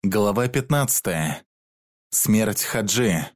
Глава 15. Смерть Хаджи.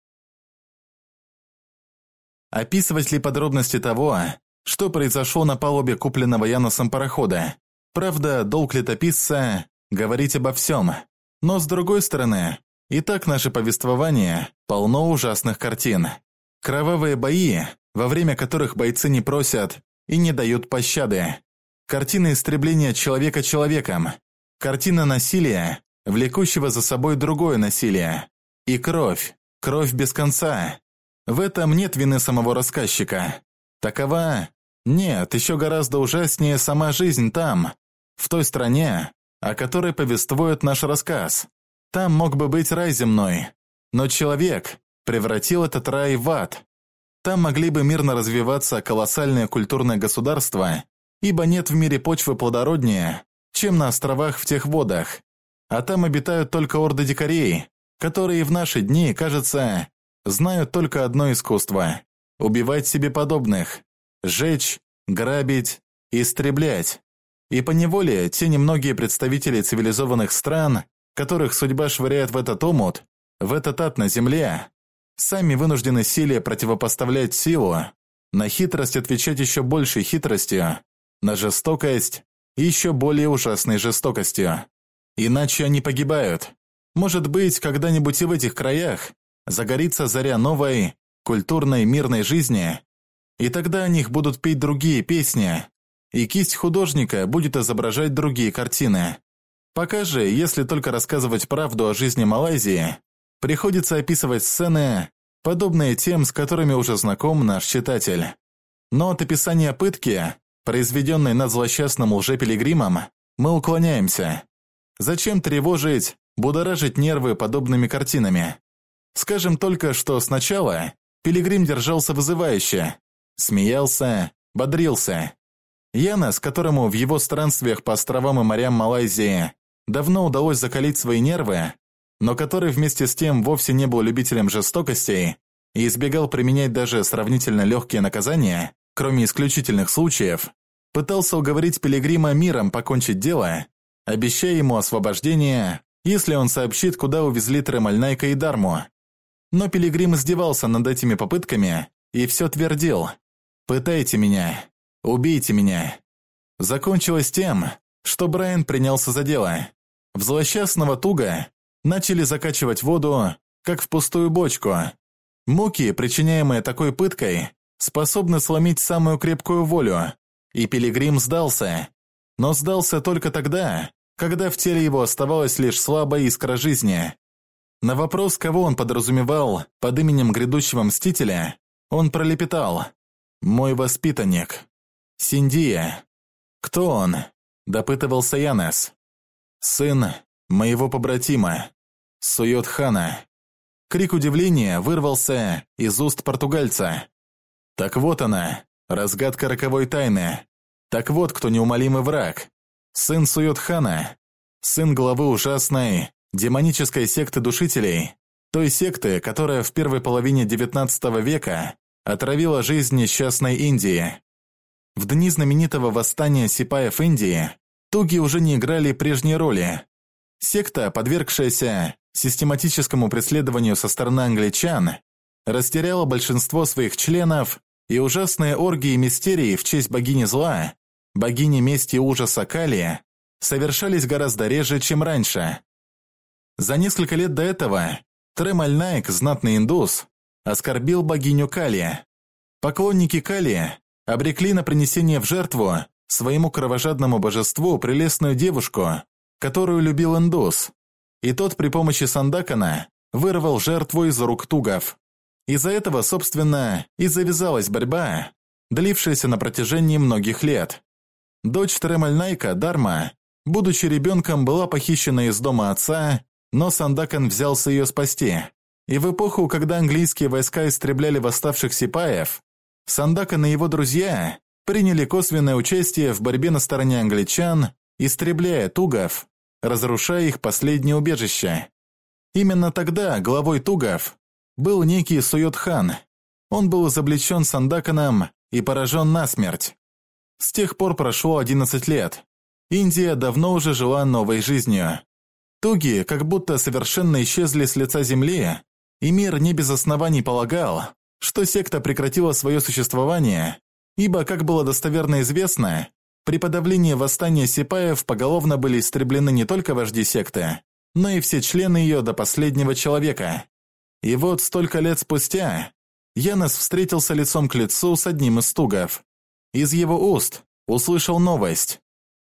Описывать ли подробности того, что произошло на палубе купленного Яносом парохода? Правда, долг летописца – говорить обо всем. Но с другой стороны, и так наше повествование полно ужасных картин. Кровавые бои, во время которых бойцы не просят и не дают пощады. Картина истребления человека человеком. Картина насилия, влекущего за собой другое насилие. И кровь. Кровь без конца. В этом нет вины самого рассказчика. Такова... Нет, еще гораздо ужаснее сама жизнь там, в той стране, о которой повествует наш рассказ. Там мог бы быть рай земной, но человек превратил этот рай в ад. Там могли бы мирно развиваться колоссальные культурные государства, ибо нет в мире почвы плодороднее, чем на островах в тех водах. А там обитают только орды дикарей, которые в наши дни, кажется, знают только одно искусство – убивать себе подобных, жечь, грабить, истреблять. И поневоле те немногие представители цивилизованных стран, которых судьба швыряет в этот омут, в этот ад на земле, сами вынуждены силе противопоставлять силу, на хитрость отвечать еще большей хитростью, на жестокость еще более ужасной жестокостью. Иначе они погибают. Может быть, когда-нибудь и в этих краях загорится заря новой, культурной, мирной жизни, и тогда о них будут петь другие песни, и кисть художника будет изображать другие картины. Пока же, если только рассказывать правду о жизни Малайзии, приходится описывать сцены, подобные тем, с которыми уже знаком наш читатель. Но от описания пытки, произведенной над злосчастным лжепилигримом, мы уклоняемся. Зачем тревожить, будоражить нервы подобными картинами? Скажем только, что сначала пилигрим держался вызывающе, смеялся, бодрился. Янос, которому в его странствиях по островам и морям Малайзии давно удалось закалить свои нервы, но который вместе с тем вовсе не был любителем жестокостей и избегал применять даже сравнительно легкие наказания, кроме исключительных случаев, пытался уговорить пилигрима миром покончить дело, обещая ему освобождение, если он сообщит, куда увезли Тремальнайка и Дарму. Но пилигрим издевался над этими попытками и все твердил: «Пытайте меня, убейте меня». Закончилось тем, что Брайан принялся за дело. В злосчастного Туга начали закачивать воду, как в пустую бочку. Муки, причиняемые такой пыткой, способны сломить самую крепкую волю, и пилигрим сдался. Но сдался только тогда, когда в теле его оставалась лишь слабая искра жизни. На вопрос, кого он подразумевал под именем грядущего мстителя, он пролепетал: «Мой воспитанник. Синдия». «Кто он?» – допытывался Янос. «Сын моего побратима, Суйот-хана». Крик удивления вырвался из уст португальца. Так вот она, разгадка роковой тайны. Так вот, кто неумолимый враг. Сын Суйот-хана, сын главы ужасной, демонической секты душителей, той секты, которая в первой половине XIX века отравила жизнь несчастной Индии. В дни знаменитого восстания сипаев Индии туги уже не играли прежней роли. Секта, подвергшаяся систематическому преследованию со стороны англичан, растеряла большинство своих членов, и ужасные оргии и мистерии в честь богини зла, богини мести и ужаса Кали, совершались гораздо реже, чем раньше. За несколько лет до этого Тремальнайк, знатный индус, оскорбил богиню Кали. Поклонники Кали обрекли на принесение в жертву своему кровожадному божеству прелестную девушку, которую любил индус, и тот при помощи Сандакана вырвал жертву из рук тугов. Из-за этого, собственно, и завязалась борьба, длившаяся на протяжении многих лет. Дочь Тремальнайка, Дарма, будучи ребенком, была похищена из дома отца, но Сандакан взялся ее спасти. И в эпоху, когда английские войска истребляли восставших сипаев, Сандакан и его друзья приняли косвенное участие в борьбе на стороне англичан, истребляя тугов, разрушая их последнее убежище. Именно тогда главой тугов был некий Суйот-хан. Он был изобличен Сандаканом и поражен насмерть. С тех пор прошло 11 лет. Индия давно уже жила новой жизнью. Туги как будто совершенно исчезли с лица земли, и мир не без оснований полагал, что секта прекратила свое существование, ибо, как было достоверно известно, при подавлении восстания сипаев поголовно были истреблены не только вожди секты, но и все члены ее до последнего человека. И вот столько лет спустя Янос встретился лицом к лицу с одним из тугов. Из его уст услышал новость.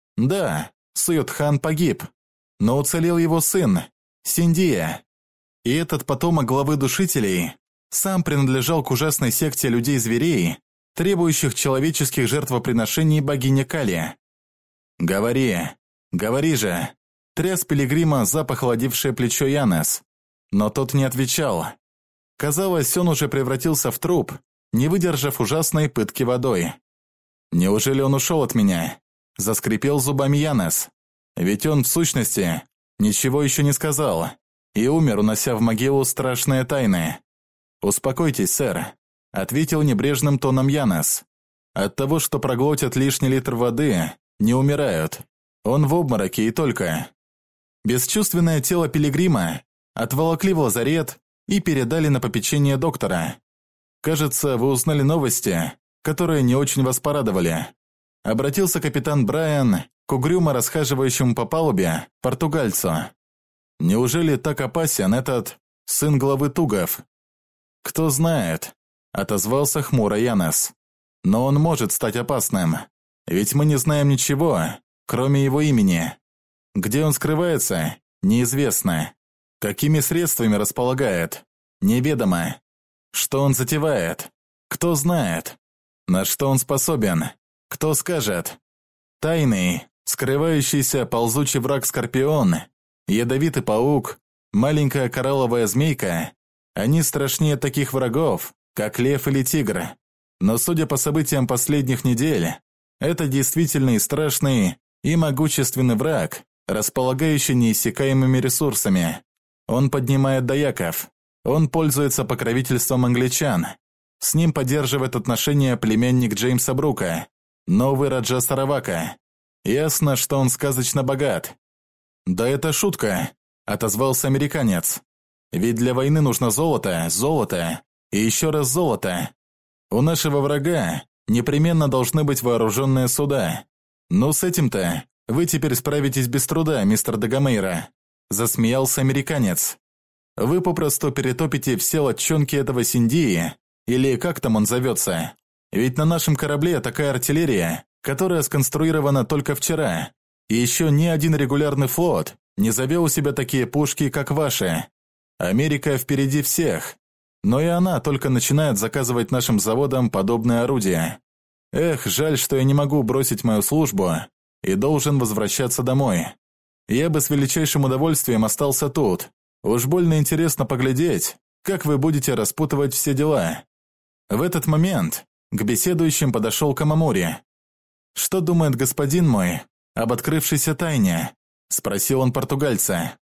Да, Суйот-хан погиб, но уцелел его сын, Синдия. И этот потомок главы душителей сам принадлежал к ужасной секте людей-зверей, требующих человеческих жертвоприношений богине Кали. «Говори, говори же!» Тряс пилигрима за похолодевшее плечо Янос. Но тот не отвечал. Казалось, он уже превратился в труп, не выдержав ужасной пытки водой. «Неужели он ушел от меня?» – заскрипел зубами Янос. «Ведь он, в сущности, ничего еще не сказал и умер, унося в могилу страшные тайны». «Успокойтесь, сэр», – ответил небрежным тоном Янос. «От того, что проглотят лишний литр воды, не умирают. Он в обмороке и только». Бесчувственное тело пилигрима отволокли в лазарет и передали на попечение доктора. «Кажется, вы узнали новости, которые не очень вас порадовали», — обратился капитан Брайан к угрюмо расхаживающему по палубе португальцу. «Неужели так опасен этот сын главы тугов?» «Кто знает», — отозвался хмуро Янос. «Но он может стать опасным, ведь мы не знаем ничего, кроме его имени. Где он скрывается, неизвестно. Какими средствами располагает, неведомо. Что он затевает, кто знает. На что он способен, кто скажет. Тайный, скрывающийся ползучий враг Скорпион, ядовитый паук, маленькая коралловая змейка, они страшнее таких врагов, как лев или тигр. Но судя по событиям последних недель, это действительно и страшный, и могущественный враг, располагающий неиссякаемыми ресурсами. Он поднимает даяков, он пользуется покровительством англичан. С ним поддерживает отношения племянник Джеймса Брука, новый Раджа Саравака. Ясно, что он сказочно богат. «Да это шутка», — отозвался американец. «Ведь для войны нужно золото, золото и еще раз золото. У нашего врага непременно должны быть вооруженные суда. Ну, с этим-то вы теперь справитесь без труда, мистер Дагомейра», – засмеялся американец. «Вы попросту перетопите все лодчонки этого Синдии, или как там он зовется. Ведь на нашем корабле такая артиллерия, которая сконструирована только вчера, и еще ни один регулярный флот не завел у себя такие пушки, как ваши. Америка впереди всех, но и она только начинает заказывать нашим заводам подобные орудия. Эх, жаль, что я не могу бросить мою службу и должен возвращаться домой. Я бы с величайшим удовольствием остался тут. Уж больно интересно поглядеть, как вы будете распутывать все дела». В этот момент к беседующим подошел Камамори. «Что думает господин мой об открывшейся тайне?» – спросил он португальца.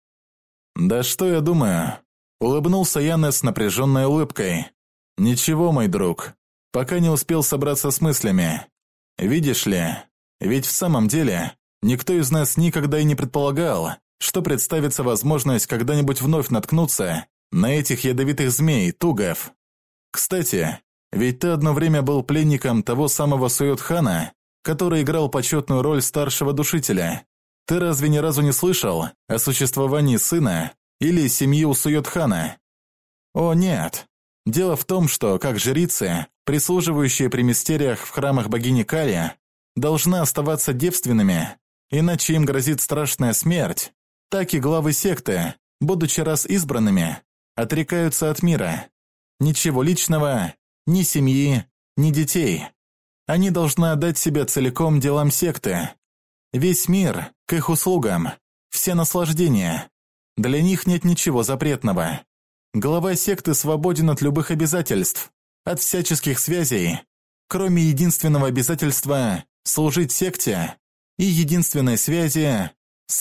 «Да что я думаю?» – улыбнулся Янос с напряженной улыбкой. «Ничего, мой друг, пока не успел собраться с мыслями. Видишь ли, ведь в самом деле никто из нас никогда и не предполагал, что представится возможность когда-нибудь вновь наткнуться на этих ядовитых змей, тугов. Кстати, ведь ты одно время был пленником того самого Суйот-хана, который играл почетную роль старшего душителя. Ты разве ни разу не слышал о существовании сына или семьи у Суйот-хана?» «О, нет. Дело в том, что, как жрицы, прислуживающие при мистериях в храмах богини Кали, должны оставаться девственными, иначе им грозит страшная смерть, так и главы секты, будучи раз избранными, отрекаются от мира. Ничего личного, ни семьи, ни детей. Они должны отдать себя целиком делам секты. Весь мир к их услугам, все наслаждения. Для них нет ничего запретного. Глава секты свободен от любых обязательств, от всяческих связей, кроме единственного обязательства служить секте и единственной связи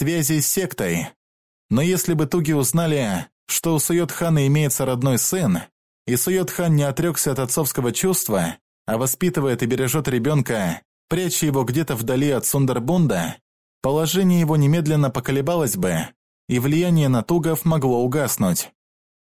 с сектой. Но если бы туги узнали, что у Суйот-хана имеется родной сын, и Суйот-хан не отрекся от отцовского чувства, а воспитывает и бережет ребенка, пряча его где-то вдали от Сундарбунда, положение его немедленно поколебалось бы, и влияние на тугов могло угаснуть.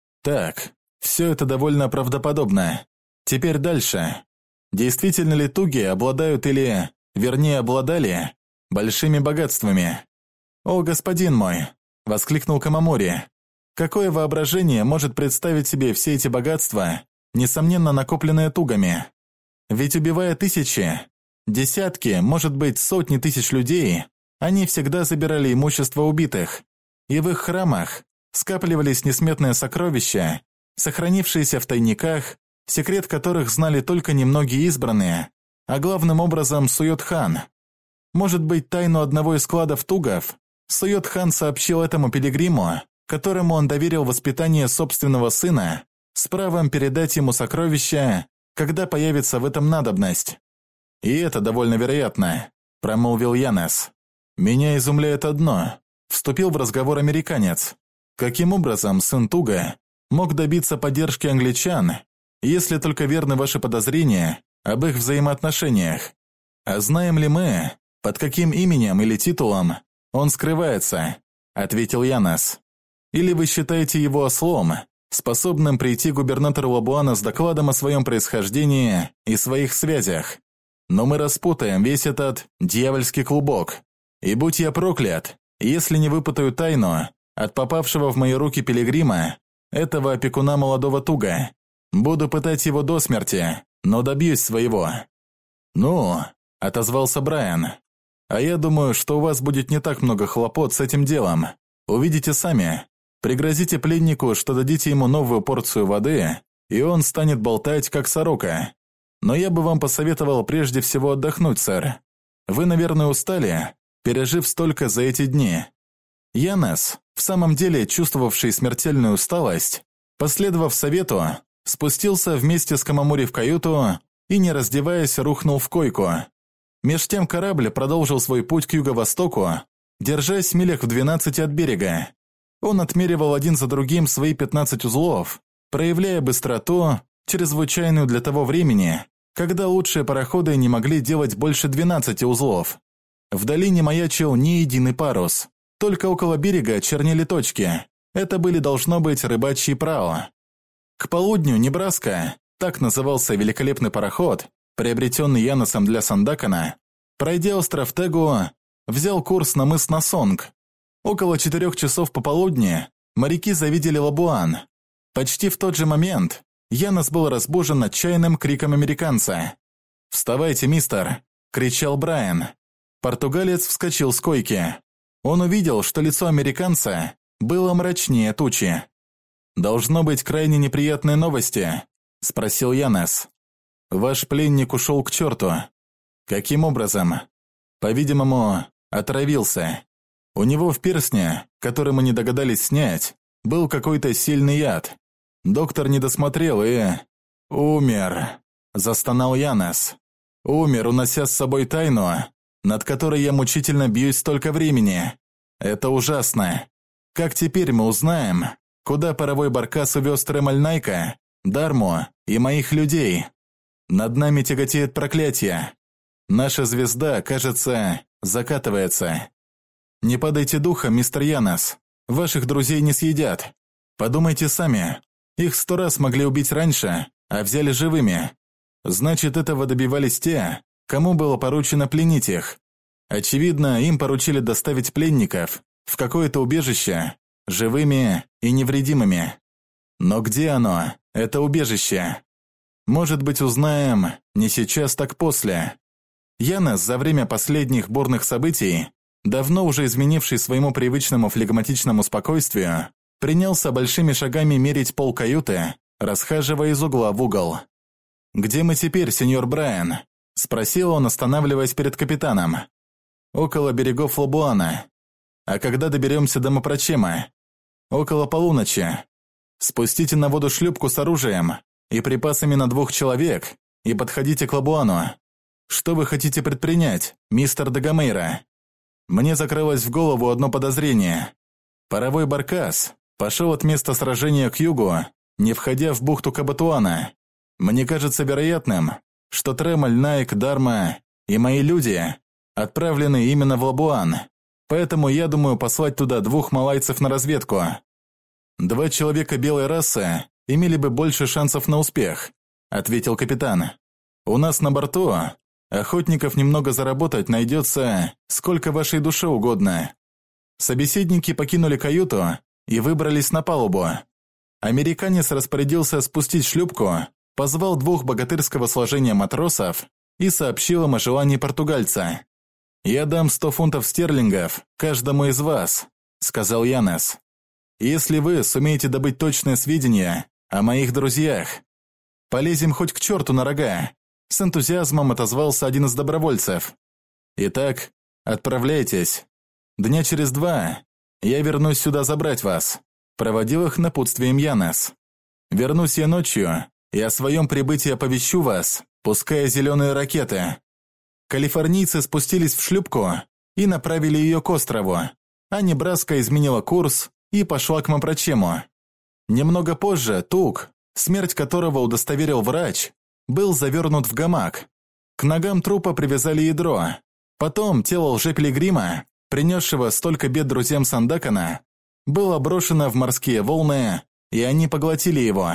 Так, все это довольно правдоподобно. Теперь дальше. Действительно ли туги обладают или, вернее, обладали большими богатствами? «О, господин мой!» – воскликнул Камамори. «Какое воображение может представить себе все эти богатства, несомненно накопленные тугами? Ведь убивая тысячи, десятки, может быть, сотни тысяч людей, они всегда забирали имущество убитых, и в их храмах скапливались несметные сокровища, сохранившиеся в тайниках, секрет которых знали только немногие избранные, а главным образом Суйот-хан. Может быть, тайну одного из складов тугов Суйот-хан сообщил этому пилигриму, которому он доверил воспитание собственного сына, с правом передать ему сокровища, когда появится в этом надобность. «И это довольно вероятно», – промолвил Янес. «Меня изумляет одно», – вступил в разговор американец. «Каким образом сын Туга мог добиться поддержки англичан, если только верны ваши подозрения об их взаимоотношениях? А знаем ли мы, под каким именем или титулом он скрывается?» – ответил Янес. «Или вы считаете его ослом, способным прийти к губернатору Лабуана с докладом о своем происхождении и своих связях? Но мы распутаем весь этот дьявольский клубок. И будь я проклят, если не выпутаю тайну от попавшего в мои руки пилигрима, этого опекуна молодого Туга. Буду пытать его до смерти, но добьюсь своего». «Ну», – отозвался Брайан, – «а я думаю, что у вас будет не так много хлопот с этим делом. Увидите сами. Пригрозите пленнику, что дадите ему новую порцию воды, и он станет болтать, как сорока. Но я бы вам посоветовал прежде всего отдохнуть, сэр. Вы, наверное, устали, пережив столько за эти дни». Янес, в самом деле чувствовавший смертельную усталость, последовав совету, спустился вместе с Камамори в каюту и, не раздеваясь, рухнул в койку. Меж тем корабль продолжил свой путь к юго-востоку, держась милях в 12 от берега. Он отмеривал один за другим свои 15 узлов, проявляя быстроту, чрезвычайную для того времени, когда лучшие пароходы не могли делать больше 12 узлов. Вдали не маячил ни единый парус, только около берега чернели точки. Это были, должно быть, рыбачьи прау. К полудню Небраска, так назывался великолепный пароход, приобретенный Янесом для Сандакана, пройдя остров Тегу, взял курс на мыс Насонг. Около 4 часов пополудни моряки завидели Лабуан. Почти в тот же момент Янес был разбужен отчаянным криком американца. «Вставайте, мистер!» – кричал Брайан. Португалец вскочил с койки. Он увидел, что лицо американца было мрачнее тучи. «Должно быть крайне неприятные новости», – спросил Янес. «Ваш пленник ушел к черту». «Каким образом?» «По-видимому, отравился. У него в перстне, который мы не догадались снять, был какой-то сильный яд. Доктор не досмотрел и... умер», – застонал Янес. «Умер, унося с собой тайну, над которой я мучительно бьюсь столько времени. Это ужасно. Как теперь мы узнаем, куда паровой баркас увез Тремальнайка, Дарму и моих людей? Над нами тяготеет проклятие. Наша звезда, кажется, закатывается. Не падайте духом, мистер Янес. Ваших друзей не съедят. Подумайте сами. Их 100 раз могли убить раньше, а взяли живыми. Значит, этого добивались те, кому было поручено пленить их. Очевидно, им поручили доставить пленников в какое-то убежище, живыми и невредимыми. Но где оно, это убежище? Может быть, узнаем не сейчас, так после. Янес за время последних бурных событий, давно уже изменивший своему привычному флегматичному спокойствию, принялся большими шагами мерить пол каюты, расхаживая из угла в угол. «Где мы теперь, сеньор Брайан?» – спросил он, останавливаясь перед капитаном. «Около берегов Лабуана. А когда доберемся до Мапрочема?» «Около полуночи. Спустите на воду шлюпку с оружием и припасами на 2 человек и подходите к Лабуану. Что вы хотите предпринять, мистер Дагомейра?» Мне закрылось в голову одно подозрение. Паровой баркас пошел от места сражения к югу, не входя в бухту Кабатуана. Мне кажется вероятным, что Тремаль, Найк, Дарма и мои люди отправлены именно в Лабуан. поэтому я думаю послать туда 2 малайцев на разведку. 2 человека белой расы имели бы больше шансов на успех, ответил капитан. У нас на борту охотников немного заработать найдется, сколько вашей душе угодно. Собеседники покинули каюту и выбрались на палубу. Американец распорядился спустить шлюпку, позвал 2 богатырского сложения матросов и сообщил им о желании португальца. «Я дам 100 фунтов стерлингов каждому из вас», — сказал Янес. «Если вы сумеете добыть точные сведения о моих друзьях. Полезем хоть к черту на рога», — с энтузиазмом отозвался один из добровольцев. «Итак, отправляйтесь. Дня через 2 я вернусь сюда забрать вас», — проводил их напутствием Янес. «Вернусь я ночью и о своем прибытии оповещу вас, пуская зеленые ракеты». Калифорнийцы спустились в шлюпку и направили ее к острову, а Небраска изменила курс и пошла к Мопрочему. Немного позже Тук, смерть которого удостоверил врач, был завернут в гамак. К ногам трупа привязали ядро. Потом тело лжепилигрима, принесшего столько бед друзьям Сандакана, было брошено в морские волны, и они поглотили его.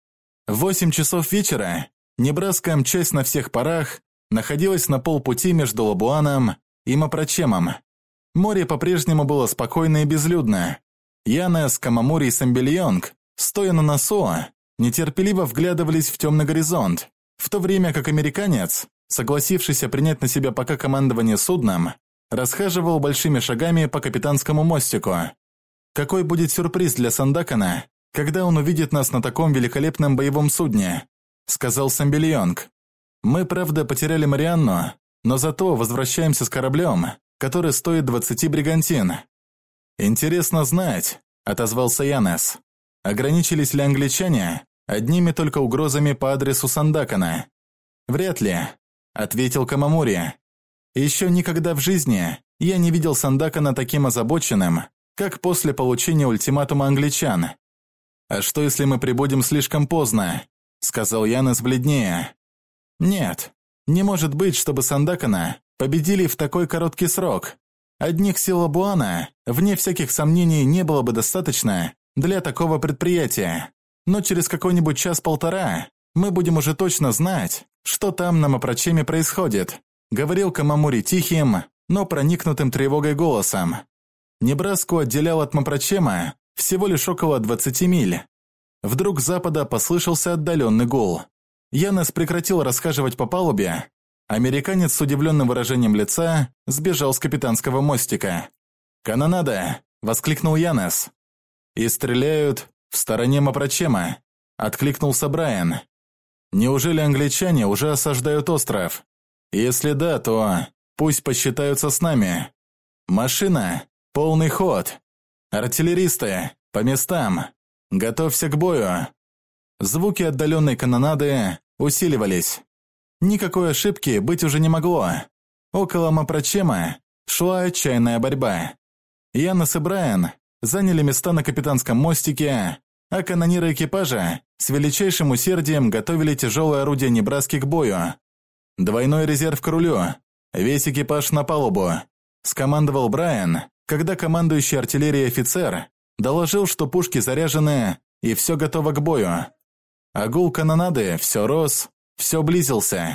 В 8 часов вечера Небраска, мчась на всех парах, находилась на полпути между Лабуаном и Мопрочемом. Море по-прежнему было спокойно и безлюдно. Янес, Камамури и Самбельонг, стоя на носу, нетерпеливо вглядывались в темный горизонт, в то время как американец, согласившийся принять на себя пока командование судном, расхаживал большими шагами по капитанскому мостику. «Какой будет сюрприз для Сандакана, когда он увидит нас на таком великолепном боевом судне?» — сказал Самбельонг. «Мы, правда, потеряли Марианну, но зато возвращаемся с кораблем, который стоит 20 бригантин». «Интересно знать», — отозвался Янес. «Ограничились ли англичане одними только угрозами по адресу Сандакана?» «Вряд ли», — ответил Камамури. «Еще никогда в жизни я не видел Сандакана таким озабоченным, как после получения ультиматума англичан». «А что, если мы прибудем слишком поздно?» — сказал Янес бледнее. «Нет, не может быть, чтобы Сандакана победили в такой короткий срок. Одних сил Лабуана, вне всяких сомнений, не было бы достаточно для такого предприятия. Но через какой-нибудь час-полтора мы будем уже точно знать, что там на Мопрочеме происходит», — говорил Камамури тихим, но проникнутым тревогой голосом. Небраску отделял от Мопрочема всего лишь около 20 миль. Вдруг с запада послышался отдаленный гул. Янес прекратил расхаживать по палубе. Американец с удивленным выражением лица сбежал с капитанского мостика. «Канонада!» — воскликнул Янес. «И стреляют в стороне Мопрочема», — откликнулся Брайан. «Неужели англичане уже осаждают остров? Если да, то пусть посчитаются с нами. Машина, полный ход. Артиллеристы, по местам. Готовься к бою». Звуки отдаленной канонады усиливались. Никакой ошибки быть уже не могло. Около Мопрочема шла отчаянная борьба. Янес и Брайан заняли места на капитанском мостике, а канониры экипажа с величайшим усердием готовили тяжелое орудие Небраски к бою. «Двойной резерв к рулю. Весь экипаж на палубу», — скомандовал Брайан, когда командующий артиллерией офицер доложил, что пушки заряжены и все готово к бою. А гул канонады все рос, все близился.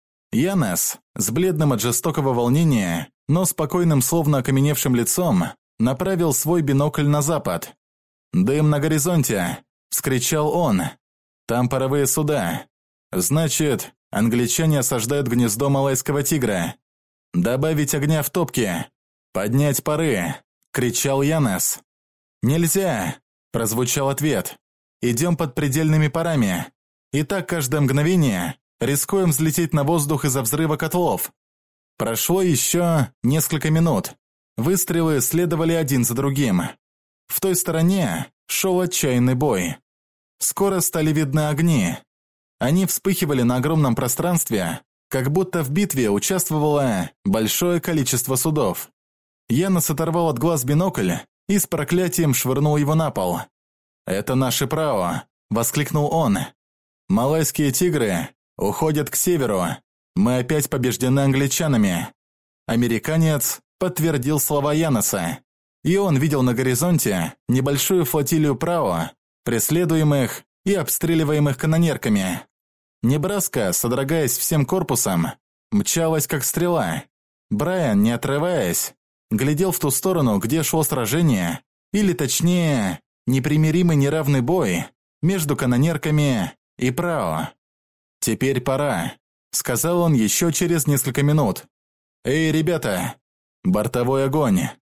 Янес, с бледным от жестокого волнения, но спокойным, словно окаменевшим лицом, направил свой бинокль на запад. «Дым на горизонте!» – вскричал он. «Там паровые суда. Значит, англичане осаждают гнездо малайского тигра. Добавить огня в топки. Поднять пары!» – кричал Янес. «Нельзя!» – прозвучал ответ. «Идем под предельными парами. И так каждое мгновение рискуем взлететь на воздух из-за взрыва котлов». Прошло еще несколько минут. Выстрелы следовали один за другим. В той стороне шел отчаянный бой. Скоро стали видны огни. Они вспыхивали на огромном пространстве, как будто в битве участвовало большое количество судов. Янес оторвал от глаз бинокль и с проклятием швырнул его на пол. «Это наши прао!» – воскликнул он. «Малайские тигры уходят к северу. Мы опять побеждены англичанами». Американец подтвердил слова Яноса. И он видел на горизонте небольшую флотилию ПРАО, преследуемых и обстреливаемых канонерками. Небраска, содрогаясь всем корпусом, мчалась как стрела. Брайан, не отрываясь, глядел в ту сторону, где шло сражение, или точнее, непримиримый неравный бой между канонерками и ПРАО. «Теперь пора», — сказал он еще через несколько минут. «Эй, ребята! Бортовой огонь!